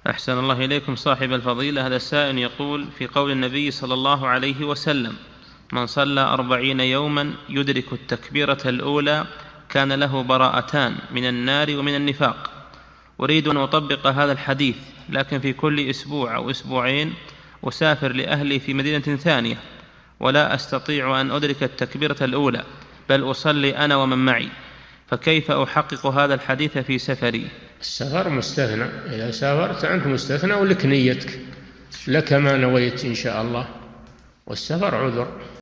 أحسن الله إليكم صاحب الفضيلة. هذا السائل يقول: في قول النبي صلى الله عليه وسلم: من صلى 40 يوما يدرك التكبيرة الأولى كان له براءتان من النار ومن النفاق. أريد أن أطبق هذا الحديث، لكن في كل أسبوع أو أسبوعين أسافر لأهلي في مدينة ثانية، ولا أستطيع أن أدرك التكبيرة الأولى، بل أصلي أنا ومن معي، فكيف أحقق هذا الحديث في سفري؟ السفر مستثنى، إذا سافرت أنت مستثنى ولك نيتك، لك ما نويت إن شاء الله، والسفر عذر.